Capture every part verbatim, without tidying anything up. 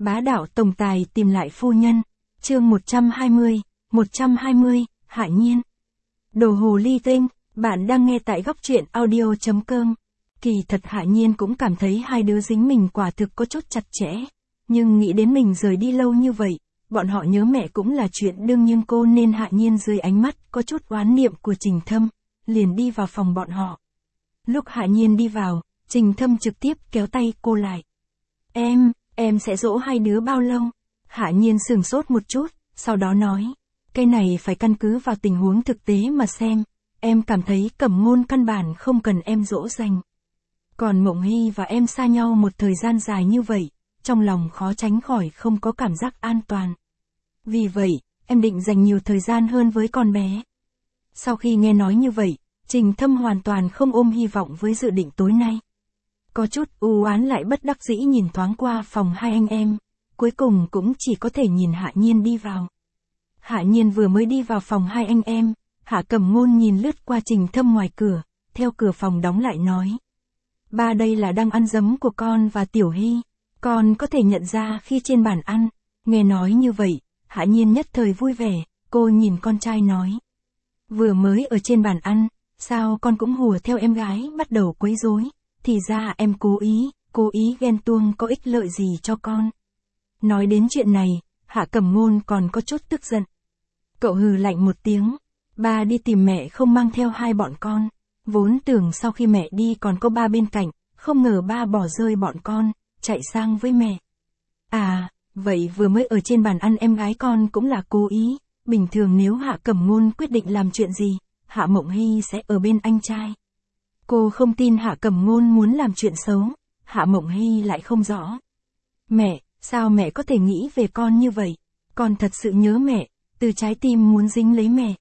Bá đạo tổng tài tìm lại phu nhân. Chương một trăm hai mươi, một trăm hai mươi, Hạ Nhiên. Đồ hồ ly tinh, bạn đang nghe tại góc truyện audio chấm com. Kỳ thật Hạ Nhiên cũng cảm thấy hai đứa dính mình quả thực có chút chặt chẽ. Nhưng nghĩ đến mình rời đi lâu như vậy, bọn họ nhớ mẹ cũng là chuyện đương nhiên cô nên Hạ Nhiên dưới ánh mắt có chút oán niệm của Trình Thâm, liền đi vào phòng bọn họ. Lúc Hạ Nhiên đi vào, Trình Thâm trực tiếp kéo tay cô lại. Em, em sẽ dỗ hai đứa bao lâu? Hạ Nhiên sửng sốt một chút, sau đó nói. Cái này phải căn cứ vào tình huống thực tế mà xem. Em cảm thấy Cẩm Ngôn căn bản không cần em dỗ dành. Còn Mộng Hy và em xa nhau một thời gian dài như vậy, trong lòng khó tránh khỏi không có cảm giác an toàn. Vì vậy, em định dành nhiều thời gian hơn với con bé. Sau khi nghe nói như vậy, Trình Thâm hoàn toàn không ôm hy vọng với dự định tối nay. Có chút u oán lại bất đắc dĩ nhìn thoáng qua phòng hai anh em, cuối cùng cũng chỉ có thể nhìn Hạ Nhiên đi vào. Hạ Nhiên vừa mới đi vào phòng hai anh em, Hạ Cẩm Ngôn nhìn lướt qua Trình Thâm ngoài cửa, theo cửa phòng đóng lại nói. Ba đây là đang ăn dấm của con và Tiểu Hy, con có thể nhận ra khi trên bàn ăn. Nghe nói như vậy, Hạ Nhiên nhất thời vui vẻ, cô nhìn con trai nói. Vừa mới ở trên bàn ăn, sao con cũng hùa theo em gái bắt đầu quấy rối, thì ra em cố ý, cố ý ghen tuông có ích lợi gì cho con. Nói đến chuyện này, Hạ Cẩm Ngôn còn có chút tức giận. Cậu hừ lạnh một tiếng, ba đi tìm mẹ không mang theo hai bọn con, vốn tưởng sau khi mẹ đi còn có ba bên cạnh, không ngờ ba bỏ rơi bọn con, chạy sang với mẹ. À, vậy vừa mới ở trên bàn ăn em gái con cũng là cố ý, bình thường nếu Hạ Cẩm Ngôn quyết định làm chuyện gì, Hạ Mộng Hy sẽ ở bên anh trai. Cô không tin Hạ Cẩm Ngôn muốn làm chuyện xấu, Hạ Mộng Hy lại không rõ. Mẹ, sao mẹ có thể nghĩ về con như vậy? Con thật sự nhớ mẹ, từ trái tim muốn dính lấy mẹ.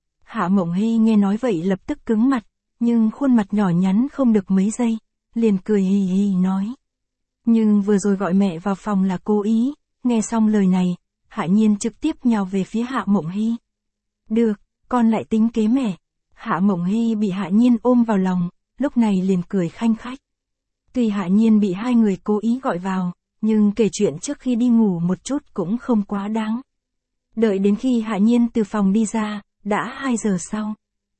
Hạ Mộng Hy nghe nói vậy lập tức cứng mặt, nhưng khuôn mặt nhỏ nhắn không được mấy giây, liền cười hì hì nói. Nhưng vừa rồi gọi mẹ vào phòng là cố ý. Nghe xong lời này, Hạ Nhiên trực tiếp nhào về phía Hạ Mộng Hy. Được, con lại tính kế mẹ. Hạ Mộng Hy bị Hạ Nhiên ôm vào lòng, lúc này liền cười khanh khách. Tuy Hạ Nhiên bị hai người cố ý gọi vào, nhưng kể chuyện trước khi đi ngủ một chút cũng không quá đáng. Đợi đến khi Hạ Nhiên từ phòng đi ra, đã hai giờ sau.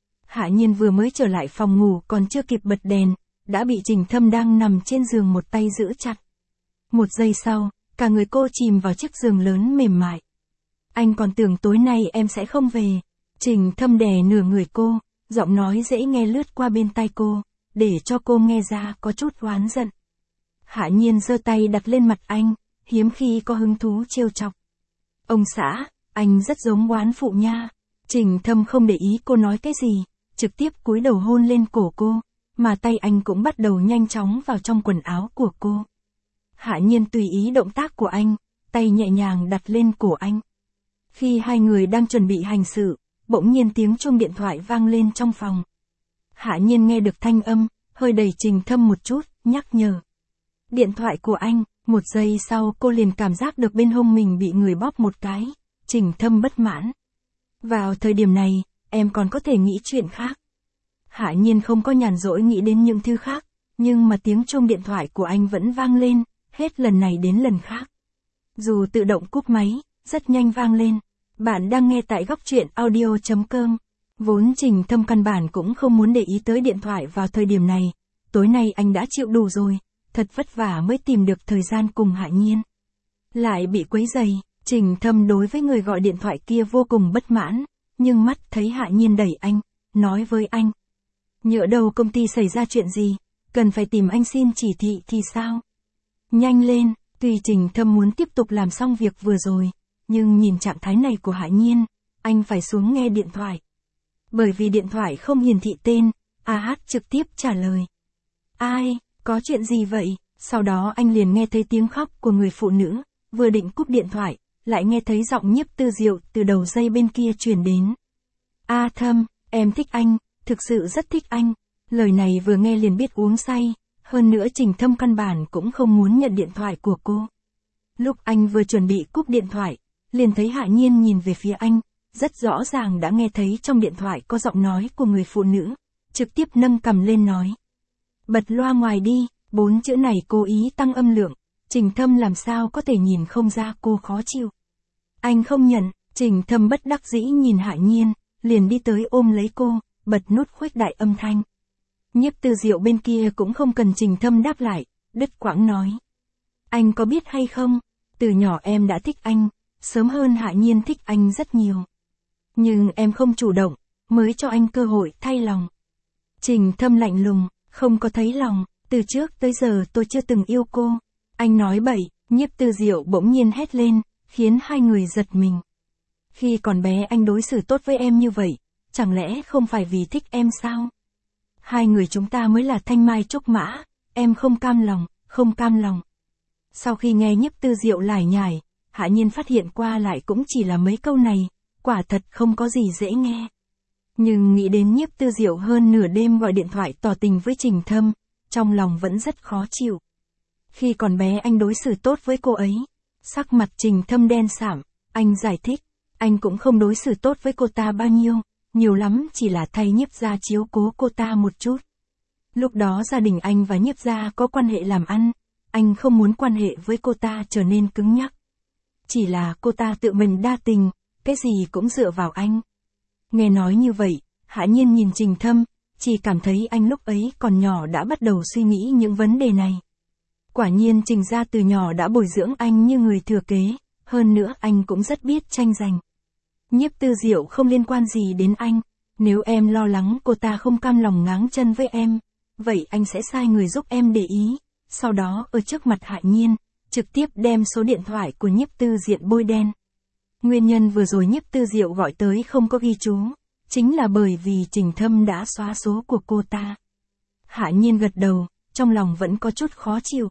Hạ Nhiên vừa mới trở lại phòng ngủ còn chưa kịp bật đèn, đã bị Trình Thâm đang nằm trên giường một tay giữ chặt. Một giây sau, cả người cô chìm vào chiếc giường lớn mềm mại. Anh còn tưởng tối nay em sẽ không về. Trình Thâm đè nửa người cô, giọng nói dễ nghe lướt qua bên tai cô, để cho cô nghe ra có chút oán giận. Hạ Nhiên giơ tay đặt lên mặt anh, hiếm khi có hứng thú trêu chọc. Ông xã, anh rất giống oán phụ nha. Trình Thâm không để ý cô nói cái gì, trực tiếp cúi đầu hôn lên cổ cô, mà tay anh cũng bắt đầu nhanh chóng vào trong quần áo của cô. Hạ Nhiên tùy ý động tác của anh, tay nhẹ nhàng đặt lên cổ anh. Khi hai người đang chuẩn bị hành sự, bỗng nhiên tiếng chuông điện thoại vang lên trong phòng. Hạ Nhiên nghe được thanh âm, hơi đẩy Trình Thâm một chút, nhắc nhở. Điện thoại của anh, một giây sau cô liền cảm giác được bên hông mình bị người bóp một cái. Trình Thâm bất mãn. Vào thời điểm này, em còn có thể nghĩ chuyện khác. Hạ Nhiên không có nhàn rỗi nghĩ đến những thứ khác, nhưng mà tiếng chuông điện thoại của anh vẫn vang lên, hết lần này đến lần khác. Dù tự động cúp máy, rất nhanh vang lên. Bạn đang nghe tại góc truyện audio chấm com. Vốn Trình Thâm căn bản cũng không muốn để ý tới điện thoại vào thời điểm này. Tối nay anh đã chịu đủ rồi, thật vất vả mới tìm được thời gian cùng Hạ Nhiên. Lại bị quấy rầy, Trình Thâm đối với người gọi điện thoại kia vô cùng bất mãn, nhưng mắt thấy Hạ Nhiên đẩy anh, nói với anh. Nhỡ đâu công ty xảy ra chuyện gì, cần phải tìm anh xin chỉ thị thì sao? Nhanh lên, tuy Trình Thâm muốn tiếp tục làm xong việc vừa rồi, nhưng nhìn trạng thái này của Hạ Nhiên, anh phải xuống nghe điện thoại. Bởi vì điện thoại không hiển thị tên, a hát trực tiếp trả lời. Ai, có chuyện gì vậy? Sau đó anh liền nghe thấy tiếng khóc của người phụ nữ, vừa định cúp điện thoại, lại nghe thấy giọng Nhiếp Tư Diệu từ đầu dây bên kia truyền đến. A Thâm, em thích anh, thực sự rất thích anh. Lời này vừa nghe liền biết uống say, hơn nữa Trình Thâm căn bản cũng không muốn nhận điện thoại của cô. Lúc anh vừa chuẩn bị cúp điện thoại, liền thấy Hạ Nhiên nhìn về phía anh, rất rõ ràng đã nghe thấy trong điện thoại có giọng nói của người phụ nữ, trực tiếp nâng cằm lên nói. Bật loa ngoài đi, bốn chữ này cố ý tăng âm lượng, Trình Thâm làm sao có thể nhìn không ra cô khó chịu. Anh không nhận, Trình Thâm bất đắc dĩ nhìn Hạ Nhiên, liền đi tới ôm lấy cô, bật nút khuếch đại âm thanh. Nhiếp Tư Diệu bên kia cũng không cần Trình Thâm đáp lại, đứt quãng nói. Anh có biết hay không, từ nhỏ em đã thích anh, sớm hơn Hạ Nhiên thích anh rất nhiều. Nhưng em không chủ động, mới cho anh cơ hội thay lòng. Trình Thâm lạnh lùng, không có thấy lòng, từ trước tới giờ tôi chưa từng yêu cô. Anh nói bậy, Nhiếp Tư Diệu bỗng nhiên hét lên, khiến hai người giật mình. Khi còn bé anh đối xử tốt với em như vậy, chẳng lẽ không phải vì thích em sao? Hai người chúng ta mới là thanh mai trúc mã, em không cam lòng, không cam lòng. Sau khi nghe Nhiếp Tư Diệu lải nhải, Hạ Nhiên phát hiện qua lại cũng chỉ là mấy câu này, quả thật không có gì dễ nghe. Nhưng nghĩ đến Nhiếp Tư Diệu hơn nửa đêm gọi điện thoại tỏ tình với Trình Thâm, trong lòng vẫn rất khó chịu. Khi còn bé anh đối xử tốt với cô ấy. Sắc mặt Trình Thâm đen sạm, anh giải thích, anh cũng không đối xử tốt với cô ta bao nhiêu, nhiều lắm chỉ là thay Nhiếp gia chiếu cố cô ta một chút. Lúc đó gia đình anh và Nhiếp gia có quan hệ làm ăn, anh không muốn quan hệ với cô ta trở nên cứng nhắc. Chỉ là cô ta tự mình đa tình, cái gì cũng dựa vào anh. Nghe nói như vậy, Hạ Nhiên nhìn Trình Thâm, chỉ cảm thấy anh lúc ấy còn nhỏ đã bắt đầu suy nghĩ những vấn đề này. Quả nhiên Trình gia từ nhỏ đã bồi dưỡng anh như người thừa kế, hơn nữa anh cũng rất biết tranh giành. Nhiếp Tư Diệu không liên quan gì đến anh, nếu em lo lắng cô ta không cam lòng ngáng chân với em, vậy anh sẽ sai người giúp em để ý, sau đó ở trước mặt Hạ Nhiên, trực tiếp đem số điện thoại của Nhiếp Tư Diện bôi đen. Nguyên nhân vừa rồi Nhiếp Tư Diệu gọi tới không có ghi chú, chính là bởi vì Trình Thâm đã xóa số của cô ta. Hạ Nhiên gật đầu, trong lòng vẫn có chút khó chịu.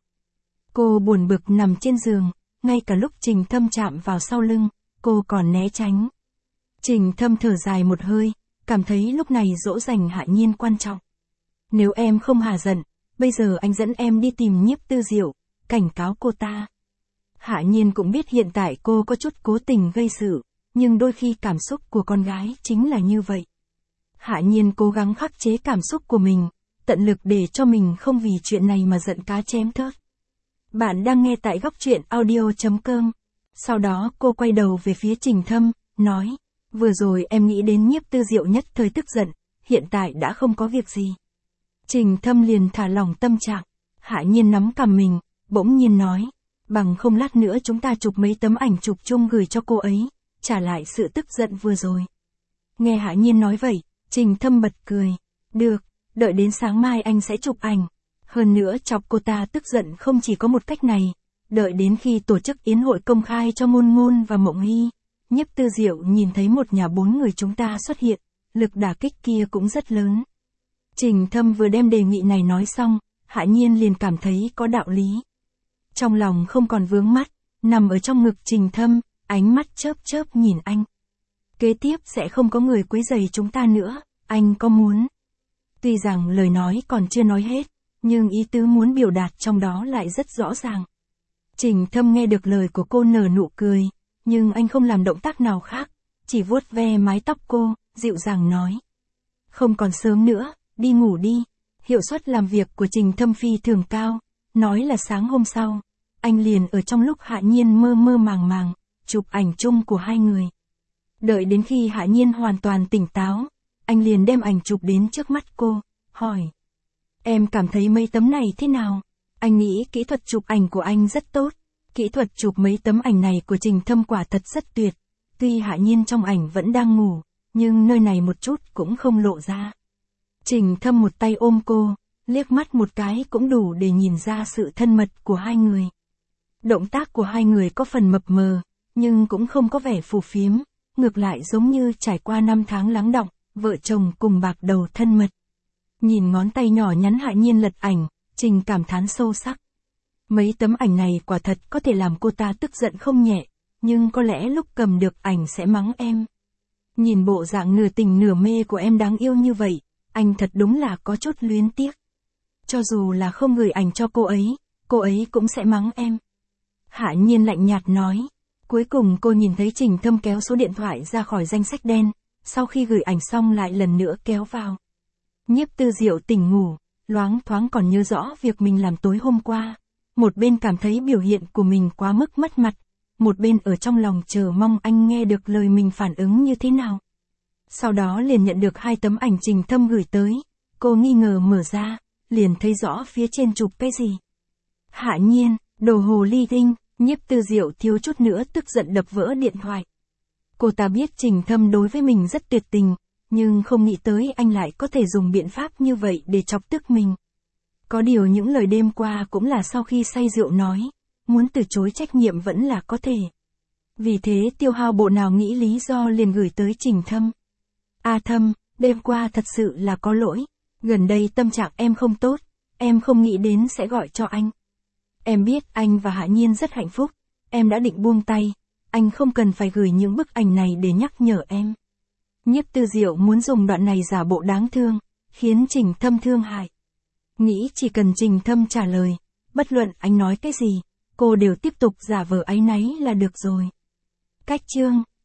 Cô buồn bực nằm trên giường, ngay cả lúc Trình Thâm chạm vào sau lưng, cô còn né tránh. Trình Thâm thở dài một hơi, cảm thấy lúc này dỗ dành Hạ Nhiên quan trọng. Nếu em không hà giận, bây giờ anh dẫn em đi tìm Nhiếp Tư Diệu, cảnh cáo cô ta. Hạ Nhiên cũng biết hiện tại cô có chút cố tình gây sự, nhưng đôi khi cảm xúc của con gái chính là như vậy. Hạ Nhiên cố gắng khắc chế cảm xúc của mình, tận lực để cho mình không vì chuyện này mà giận cá chém thớt. Bạn đang nghe tại góc truyện audio chấm com. Sau đó cô quay đầu về phía Trình Thâm, nói, vừa rồi em nghĩ đến Nhiếp Tư Diệu nhất thời tức giận, hiện tại đã không có việc gì. Trình Thâm liền thả lỏng tâm trạng, Hạ Nhiên nắm cằm mình, bỗng nhiên nói, bằng không lát nữa chúng ta chụp mấy tấm ảnh chụp chung gửi cho cô ấy, trả lại sự tức giận vừa rồi. Nghe Hạ Nhiên nói vậy, Trình Thâm bật cười, được, đợi đến sáng mai anh sẽ chụp ảnh. Hơn nữa chọc cô ta tức giận không chỉ có một cách này, đợi đến khi tổ chức yến hội công khai cho Ngôn Ngôn và Mộng Hy, Nhiếp Tư Diệu nhìn thấy một nhà bốn người chúng ta xuất hiện, lực đả kích kia cũng rất lớn. Trình Thâm vừa đem đề nghị này nói xong, Hạ Nhiên liền cảm thấy có đạo lý. Trong lòng không còn vướng mắt, nằm ở trong ngực Trình Thâm, ánh mắt chớp chớp nhìn anh. Kế tiếp sẽ không có người quấy rầy chúng ta nữa, anh có muốn? Tuy rằng lời nói còn chưa nói hết, nhưng ý tứ muốn biểu đạt trong đó lại rất rõ ràng. Trình Thâm nghe được lời của cô nở nụ cười, nhưng anh không làm động tác nào khác, chỉ vuốt ve mái tóc cô, dịu dàng nói. Không còn sớm nữa, đi ngủ đi. Hiệu suất làm việc của Trình Thâm phi thường cao, nói là sáng hôm sau, anh liền ở trong lúc Hạ Nhiên mơ mơ màng màng, chụp ảnh chung của hai người. Đợi đến khi Hạ Nhiên hoàn toàn tỉnh táo, anh liền đem ảnh chụp đến trước mắt cô, hỏi. Em cảm thấy mấy tấm này thế nào? Anh nghĩ kỹ thuật chụp ảnh của anh rất tốt. Kỹ thuật chụp mấy tấm ảnh này của Trình Thâm quả thật rất tuyệt. Tuy Hạ Nhiên trong ảnh vẫn đang ngủ, nhưng nơi này một chút cũng không lộ ra. Trình Thâm một tay ôm cô, liếc mắt một cái cũng đủ để nhìn ra sự thân mật của hai người. Động tác của hai người có phần mập mờ, nhưng cũng không có vẻ phù phiếm, ngược lại giống như trải qua năm tháng lắng đọng, vợ chồng cùng bạc đầu thân mật. Nhìn ngón tay nhỏ nhắn Hạ Nhiên lật ảnh, Trình cảm thán sâu sắc. Mấy tấm ảnh này quả thật có thể làm cô ta tức giận không nhẹ, nhưng có lẽ lúc cầm được ảnh sẽ mắng em. Nhìn bộ dạng nửa tình nửa mê của em đáng yêu như vậy, anh thật đúng là có chút luyến tiếc. Cho dù là không gửi ảnh cho cô ấy, cô ấy cũng sẽ mắng em. Hạ Nhiên lạnh nhạt nói. Cuối cùng cô nhìn thấy Trình Thâm kéo số điện thoại ra khỏi danh sách đen, sau khi gửi ảnh xong lại lần nữa kéo vào. Nhiếp Tư Diệu tỉnh ngủ, loáng thoáng còn nhớ rõ việc mình làm tối hôm qua. một bên cảm thấy biểu hiện của mình quá mức mất mặt, một bên ở trong lòng chờ mong anh nghe được lời mình phản ứng như thế nào. Sau đó liền nhận được hai tấm ảnh Trình Thâm gửi tới, cô nghi ngờ mở ra, liền thấy rõ phía trên chụp cái gì. Hạ Nhiên, đồ hồ ly tinh, Nhiếp Tư Diệu thiếu chút nữa tức giận đập vỡ điện thoại. Cô ta biết Trình Thâm đối với mình rất tuyệt tình, nhưng không nghĩ tới anh lại có thể dùng biện pháp như vậy để chọc tức mình. Có điều những lời đêm qua cũng là sau khi say rượu nói, muốn từ chối trách nhiệm vẫn là có thể. Vì thế Tiêu Hao bộ nào nghĩ lý do liền gửi tới Trình Thâm. A Thâm, đêm qua thật sự là có lỗi, gần đây tâm trạng em không tốt, em không nghĩ đến sẽ gọi cho anh. Em biết anh và Hạ Nhiên rất hạnh phúc, em đã định buông tay, anh không cần phải gửi những bức ảnh này để nhắc nhở em. Nhiếp Tư Diệu muốn dùng đoạn này giả bộ đáng thương, khiến Trình Thâm thương hại. Nghĩ chỉ cần Trình Thâm trả lời, bất luận anh nói cái gì, cô đều tiếp tục giả vờ áy náy là được rồi. Cách chương